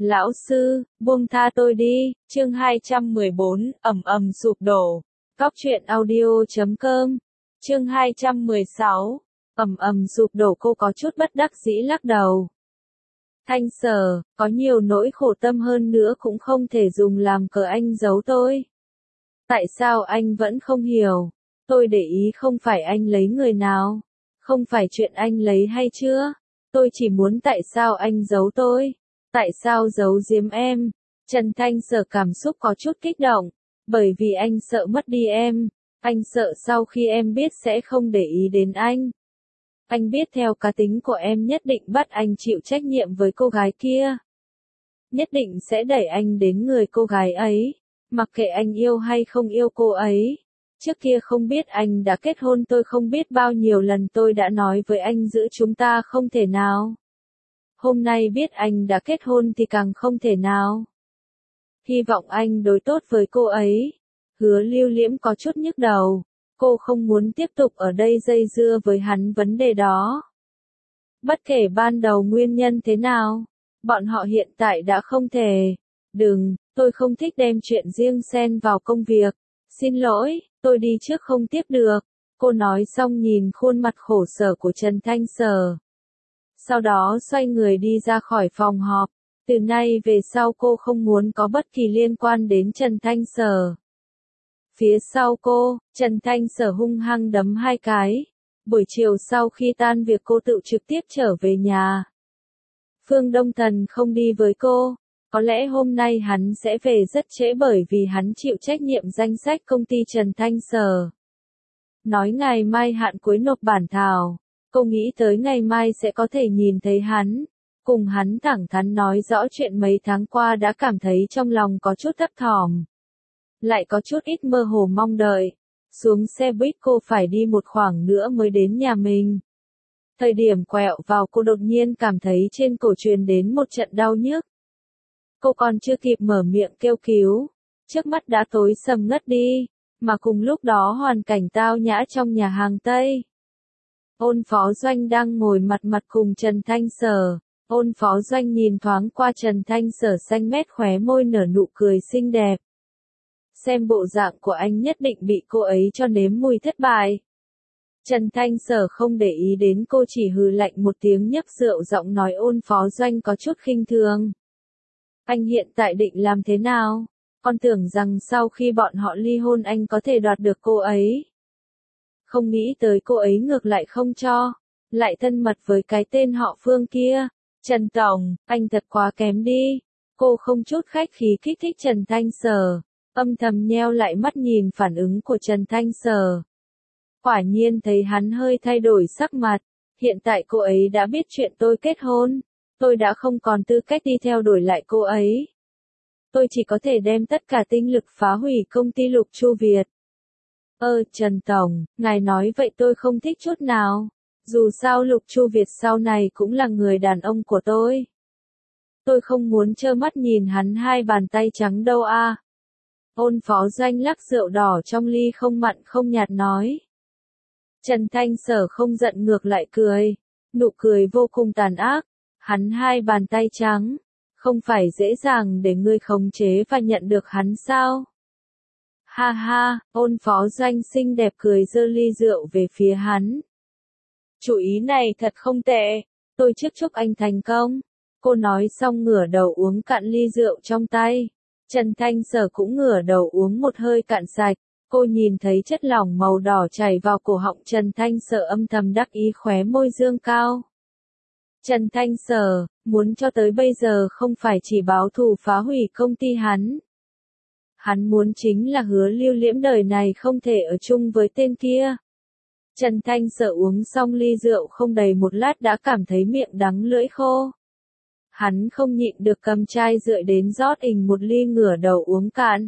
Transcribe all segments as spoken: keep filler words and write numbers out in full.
Lão sư, buông tha tôi đi, chương hai trăm mười bốn, ầm ầm sụp đổ. Cóc truyện audio chấm com, chương hai trăm mười sáu, ầm ầm sụp đổ. Cô có chút bất đắc dĩ lắc đầu. Thanh Sở, có nhiều nỗi khổ tâm hơn nữa cũng không thể dùng làm cớ anh giấu tôi. Tại sao anh vẫn không hiểu? Tôi để ý không phải anh lấy người nào, không phải chuyện anh lấy hay chưa. Tôi chỉ muốn tại sao anh giấu tôi? Tại sao giấu giếm em? Trần Thanh Sở cảm xúc có chút kích động, bởi vì anh sợ mất đi em, anh sợ sau khi em biết sẽ không để ý đến anh. Anh biết theo cá tính của em nhất định bắt anh chịu trách nhiệm với cô gái kia. Nhất định sẽ đẩy anh đến người cô gái ấy, mặc kệ anh yêu hay không yêu cô ấy. Trước kia không biết anh đã kết hôn, tôi không biết bao nhiêu lần tôi đã nói với anh giữ chúng ta không thể nào. Hôm nay biết anh đã kết hôn thì càng không thể nào. Hy vọng anh đối tốt với cô ấy. Hứa Lưu Liễm có chút nhức đầu. Cô không muốn tiếp tục ở đây dây dưa với hắn vấn đề đó. Bất kể ban đầu nguyên nhân thế nào, bọn họ hiện tại đã không thể. Đừng, tôi không thích đem chuyện riêng xen vào công việc. Xin lỗi, tôi đi trước không tiếp được. Cô nói xong nhìn khuôn mặt khổ sở của Trần Thanh Sở. Sau đó xoay người đi ra khỏi phòng họp. Từ nay về sau cô không muốn có bất kỳ liên quan đến Trần Thanh Sở. Phía sau cô, Trần Thanh Sở hung hăng đấm hai cái. Buổi chiều sau khi tan việc cô tự trực tiếp trở về nhà. Phương Đông Thần không đi với cô. Có lẽ hôm nay hắn sẽ về rất trễ bởi vì hắn chịu trách nhiệm danh sách công ty Trần Thanh Sở. Nói ngày mai hạn cuối nộp bản thảo. Cô nghĩ tới ngày mai sẽ có thể nhìn thấy hắn. Cùng hắn thẳng thắn nói rõ chuyện mấy tháng qua đã cảm thấy trong lòng có chút thấp thỏm. Lại có chút ít mơ hồ mong đợi. Xuống xe buýt cô phải đi một khoảng nữa mới đến nhà mình. Thời điểm quẹo vào cô đột nhiên cảm thấy trên cổ truyền đến một trận đau nhức. Cô còn chưa kịp mở miệng kêu cứu. Trước mắt đã tối sầm ngất đi. Mà cùng lúc đó hoàn cảnh tao nhã trong nhà hàng Tây. Ôn Phó Doanh đang ngồi mặt mặt cùng Trần Thanh Sở. Ôn Phó Doanh nhìn thoáng qua Trần Thanh Sở xanh mét khóe môi nở nụ cười xinh đẹp. Xem bộ dạng của anh nhất định bị cô ấy cho nếm mùi thất bại. Trần Thanh Sở không để ý đến cô, chỉ hừ lạnh một tiếng nhấp rượu, giọng nói Ôn Phó Doanh có chút khinh thường. Anh hiện tại định làm thế nào? Con tưởng rằng sau khi bọn họ ly hôn anh có thể đoạt được cô ấy. Không nghĩ tới cô ấy ngược lại không cho, lại thân mật với cái tên họ Phương kia. Trần Tổng, anh thật quá kém đi. Cô không chút khách khí kích thích Trần Thanh Sở, âm thầm nheo lại mắt nhìn phản ứng của Trần Thanh Sở. Quả nhiên thấy hắn hơi thay đổi sắc mặt. Hiện tại cô ấy đã biết chuyện tôi kết hôn. Tôi đã không còn tư cách đi theo đuổi lại cô ấy. Tôi chỉ có thể đem tất cả tinh lực phá hủy công ty Lục Chu Việt. Ơ, Trần Tổng, ngài nói vậy tôi không thích chút nào. Dù sao Lục Chu Việt sau này cũng là người đàn ông của tôi. Tôi không muốn trơ mắt nhìn hắn hai bàn tay trắng đâu a. À. Ôn Phó Doanh lắc rượu đỏ trong ly không mặn không nhạt nói. Trần Thanh Sở không giận ngược lại cười. Nụ cười vô cùng tàn ác. Hắn hai bàn tay trắng. Không phải dễ dàng để ngươi khống chế và nhận được hắn sao? Ha ha, Ôn Phó Doanh xinh đẹp cười giơ ly rượu về phía hắn. Chủ ý này thật không tệ, tôi trước chúc anh thành công. Cô nói xong ngửa đầu uống cạn ly rượu trong tay. Trần Thanh Sở cũng ngửa đầu uống một hơi cạn sạch. Cô nhìn thấy chất lỏng màu đỏ chảy vào cổ họng Trần Thanh Sở, âm thầm đắc ý khóe môi dương cao. Trần Thanh Sở, muốn cho tới bây giờ không phải chỉ báo thù phá hủy công ty hắn. Hắn muốn chính là Hứa Lưu Liễm đời này không thể ở chung với tên kia. Trần Thanh Sở uống xong ly rượu không đầy một lát đã cảm thấy miệng đắng lưỡi khô. Hắn không nhịn được cầm chai rượu đến rót ình một ly, ngửa đầu uống cạn.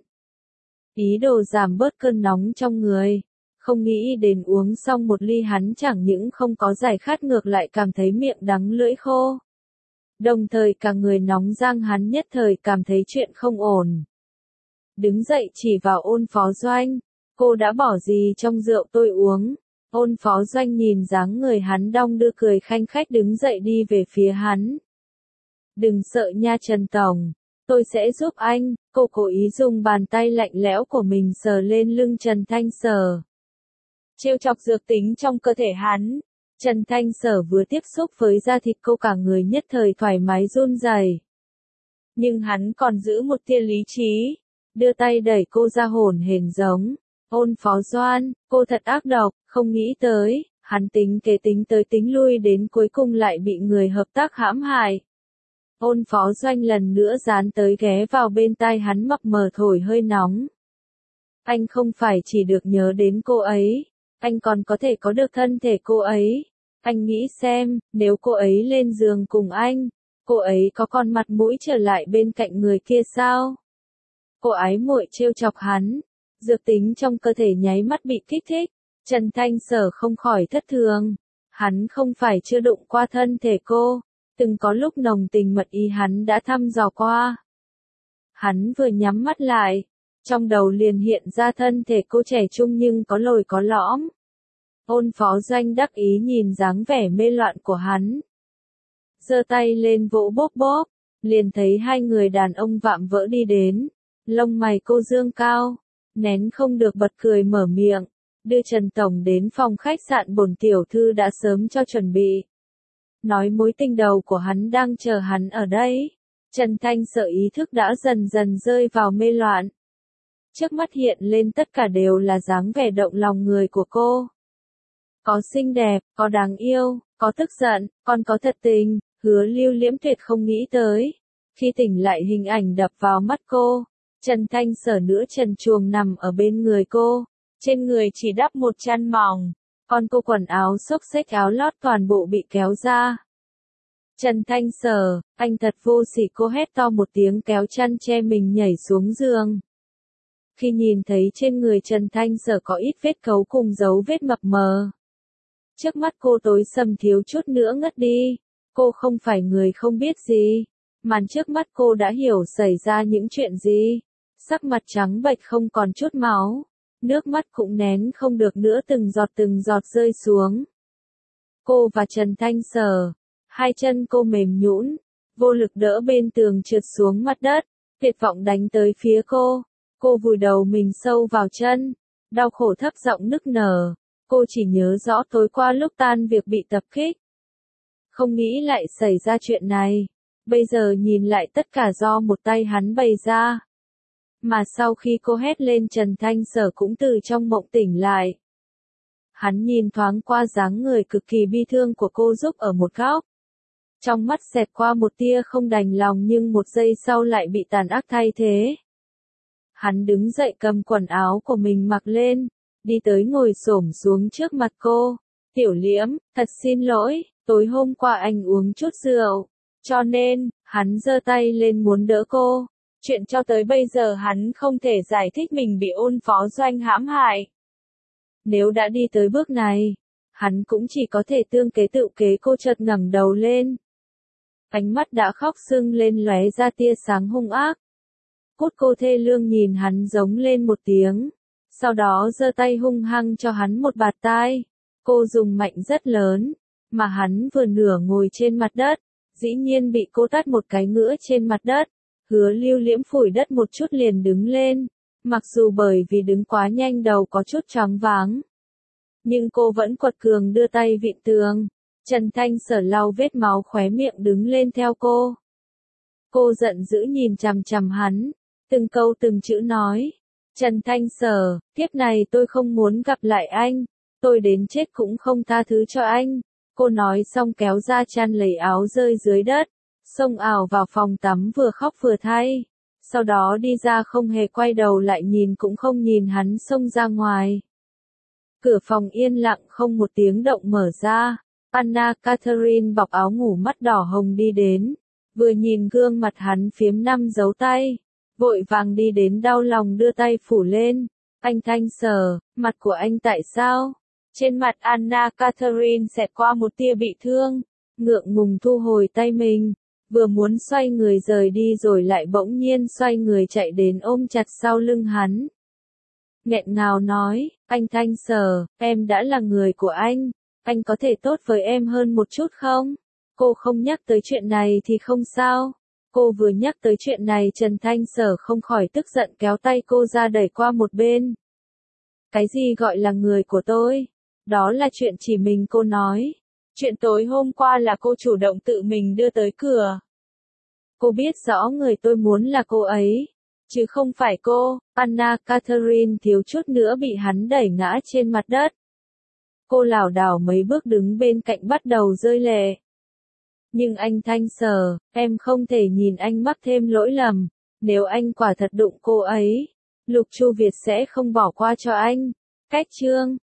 Ý đồ giảm bớt cơn nóng trong người. Không nghĩ đến uống xong một ly hắn chẳng những không có giải khát ngược lại cảm thấy miệng đắng lưỡi khô. Đồng thời cả người nóng rang, hắn nhất thời cảm thấy chuyện không ổn. Đứng dậy chỉ vào Ôn Phó Doanh. Cô đã bỏ gì trong rượu tôi uống? Ôn Phó Doanh nhìn dáng người hắn đong đưa cười khanh khách đứng dậy đi về phía hắn. Đừng sợ nha Trần Tổng, tôi sẽ giúp anh. Cô cố ý dùng bàn tay lạnh lẽo của mình sờ lên lưng Trần Thanh Sở. Trêu chọc dược tính trong cơ thể hắn. Trần Thanh Sở vừa tiếp xúc với da thịt cô cả người nhất thời thoải mái run rẩy. Nhưng hắn còn giữ một tia lý trí, đưa tay đẩy cô ra hổn hển giống. Ôn Phó Doan, cô thật ác độc, không nghĩ tới, hắn tính kế tính tới tính lui đến cuối cùng lại bị người hợp tác hãm hại. Ôn Phó Doanh lần nữa dán tới ghé vào bên tai hắn mập mờ thổi hơi nóng. Anh không phải chỉ được nhớ đến cô ấy, anh còn có thể có được thân thể cô ấy. Anh nghĩ xem, nếu cô ấy lên giường cùng anh, cô ấy có còn mặt mũi trở lại bên cạnh người kia sao? Cô ái muội trêu chọc hắn, dược tính trong cơ thể nháy mắt bị kích thích, Trần Thanh Sở không khỏi thất thường. Hắn không phải chưa đụng qua thân thể cô, từng có lúc nồng tình mật ý hắn đã thăm dò qua. Hắn vừa nhắm mắt lại, trong đầu liền hiện ra thân thể cô trẻ trung nhưng có lồi có lõm. Ôn Phó Doanh đắc ý nhìn dáng vẻ mê loạn của hắn. Giơ tay lên vỗ bóp bóp, liền thấy hai người đàn ông vạm vỡ đi đến. Lông mày cô dương cao, nén không được bật cười mở miệng, đưa Trần Tổng đến phòng khách sạn bổn tiểu thư đã sớm cho chuẩn bị. Nói mối tình đầu của hắn đang chờ hắn ở đây. Trần Thanh Sở ý thức đã dần dần rơi vào mê loạn. Trước mắt hiện lên tất cả đều là dáng vẻ động lòng người của cô. Có xinh đẹp, có đáng yêu, có tức giận, còn có thật tình. Hứa Lưu Liễm tuyệt không nghĩ tới. Khi tỉnh lại hình ảnh đập vào mắt cô, Trần Thanh Sở nửa trần truồng nằm ở bên người cô, trên người chỉ đắp một chăn mỏng, còn cô quần áo xốc xếch áo lót toàn bộ bị kéo ra. Trần Thanh Sở, anh thật vô sỉ, cô hét to một tiếng kéo chăn che mình nhảy xuống giường. Khi nhìn thấy trên người Trần Thanh Sở có ít vết cấu cùng dấu vết mập mờ, trước mắt cô tối sầm thiếu chút nữa ngất đi. Cô không phải người không biết gì, màn trước mắt cô đã hiểu xảy ra những chuyện gì. Sắc mặt trắng bệch không còn chút máu, nước mắt cũng nén không được nữa từng giọt từng giọt rơi xuống. Cô và Trần Thanh Sở, hai chân cô mềm nhũn, vô lực đỡ bên tường trượt xuống mặt đất, tuyệt vọng đánh tới phía cô. Cô vùi đầu mình sâu vào chân, đau khổ thấp giọng nức nở. Cô chỉ nhớ rõ tối qua lúc tan việc bị tập kích. Không nghĩ lại xảy ra chuyện này. Bây giờ nhìn lại tất cả do một tay hắn bày ra. Mà sau khi cô hét lên Trần Thanh Sở cũng từ trong mộng tỉnh lại. Hắn nhìn thoáng qua dáng người cực kỳ bi thương của cô giúp ở một góc. Trong mắt xẹt qua một tia không đành lòng nhưng một giây sau lại bị tàn ác thay thế. Hắn đứng dậy cầm quần áo của mình mặc lên, đi tới ngồi xổm xuống trước mặt cô. Tiểu Liễm, thật xin lỗi, tối hôm qua anh uống chút rượu, cho nên, hắn giơ tay lên muốn đỡ cô. Chuyện cho tới bây giờ hắn không thể giải thích mình bị Ôn Phó Doanh hãm hại. Nếu đã đi tới bước này, hắn cũng chỉ có thể tương kế tự kế. Cô chợt ngẩng đầu lên. Ánh mắt đã khóc sưng lên lóe ra tia sáng hung ác. Cốt cô thê lương nhìn hắn giống lên một tiếng. Sau đó giơ tay hung hăng cho hắn một bạt tai. Cô dùng mạnh rất lớn, mà hắn vừa nửa ngồi trên mặt đất, dĩ nhiên bị cô tát một cái ngửa trên mặt đất. Hứa Lưu Liễm phủi đất một chút liền đứng lên, mặc dù bởi vì đứng quá nhanh đầu có chút choáng váng. Nhưng cô vẫn quật cường đưa tay vịn tường. Trần Thanh Sở lau vết máu khóe miệng đứng lên theo cô. Cô giận dữ nhìn chằm chằm hắn, từng câu từng chữ nói. Trần Thanh Sở, kiếp này tôi không muốn gặp lại anh, tôi đến chết cũng không tha thứ cho anh. Cô nói xong kéo ra chăn lấy áo rơi dưới đất, xông ảo vào phòng tắm vừa khóc vừa thay. Sau đó đi ra không hề quay đầu lại nhìn cũng không nhìn hắn xông ra ngoài. Cửa phòng yên lặng không một tiếng động mở ra. Anna Catherine bọc áo ngủ mắt đỏ hồng đi đến. Vừa nhìn gương mặt hắn phiếm năm dấu tay, vội vàng đi đến đau lòng đưa tay phủ lên. Anh Thanh Sở, mặt của anh tại sao? Trên mặt Anna Catherine xẹt qua một tia bị thương, ngượng ngùng thu hồi tay mình, vừa muốn xoay người rời đi rồi lại bỗng nhiên xoay người chạy đến ôm chặt sau lưng hắn. Nghẹn ngào nói, anh Thanh Sở, em đã là người của anh, anh có thể tốt với em hơn một chút không? Cô không nhắc tới chuyện này thì không sao. Cô vừa nhắc tới chuyện này Trần Thanh Sở không khỏi tức giận kéo tay cô ra đẩy qua một bên. Cái gì gọi là người của tôi? Đó là chuyện chỉ mình cô nói. Chuyện tối hôm qua là cô chủ động tự mình đưa tới cửa. Cô biết rõ người tôi muốn là cô ấy, chứ không phải cô. Anna Catherine thiếu chút nữa bị hắn đẩy ngã trên mặt đất. Cô lảo đảo mấy bước đứng bên cạnh bắt đầu rơi lệ. Nhưng anh Thanh Sở, em không thể nhìn anh mắc thêm lỗi lầm. Nếu anh quả thật đụng cô ấy, Lục Chu Việt sẽ không bỏ qua cho anh. Cách chương